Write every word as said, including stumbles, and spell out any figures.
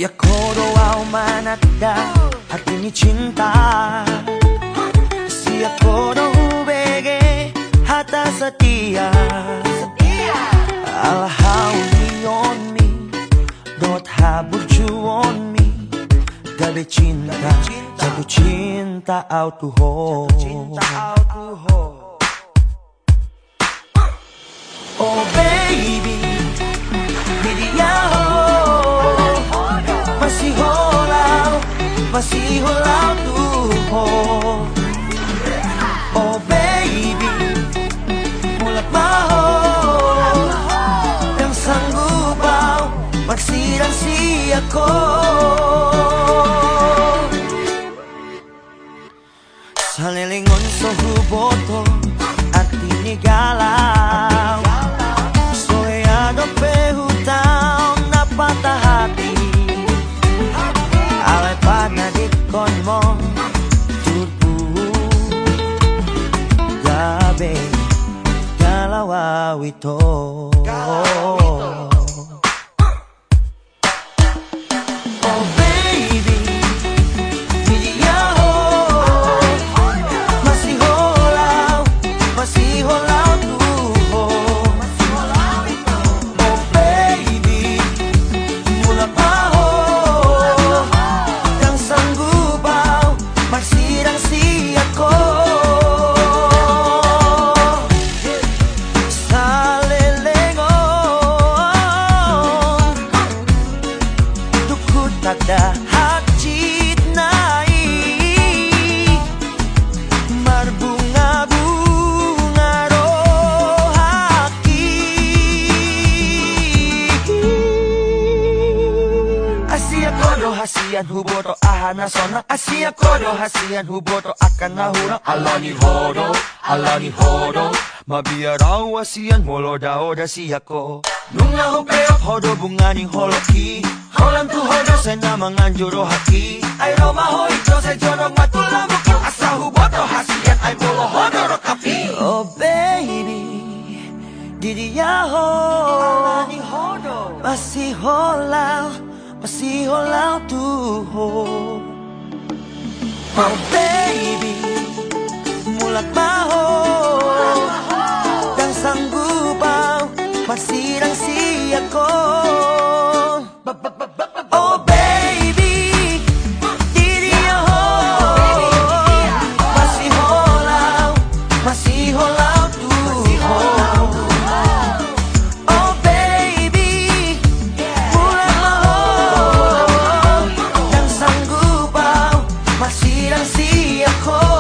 Aku doa manada artinya cinta. Si aku doa bege hata setia. Alhau on me, dot habur on me. Gabe cinta, jatuh cinta out to ho. Oh baby, dia masih holau, masih holau tuh. Oh baby, mulak maho yang sanggup bau maksiran si aku. Salilingon so huboto artinya galau. Soleado pehutang na patah hati. Alay panadikon mo turpu. Gabi galaw ito. Oh baby, dia masih holau, masih holau tuh. Oh baby, mulak maho yang sanggup bau maksirang si ako. Tagda hajit nai marbunga-bunga rohaki. Asia kodo hasian huboto ahana sona. Asia kodo hasian huboto akan nahura. Alani hodo, alani hodo mabiarau asian holo daoda siyako. Nunga hopeo hodo bunganing holoki. Holang tu hodo sa namang juro haki. Ay roma ho ito sa jorong matulang bukit. Asa huboto hasian ay polo hodo ro kapi. Oh baby, didiya ho alani hodo masih holau, masih holau tu ho. Oh baby, mulak maho dan sanggup bau maksirang si ako. Oh baby, dia masih holau, masih holau tuh. Oh baby, mulai maho yang sanggup bau maksirang si ako.